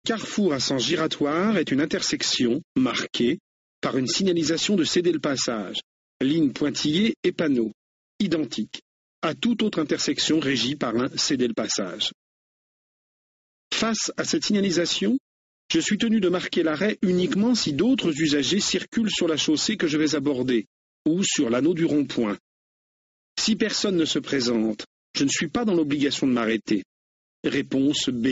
Carrefour à sens giratoire est une intersection marquée par une signalisation de céder le passage, ligne pointillée et panneau, identique à toute autre intersection régie par un céder le passage. Face à cette signalisation, je suis tenu de marquer l'arrêt uniquement si d'autres usagers circulent sur la chaussée que je vais aborder ou sur l'anneau du rond-point. Si personne ne se présente, je ne suis pas dans l'obligation de m'arrêter. Réponse B.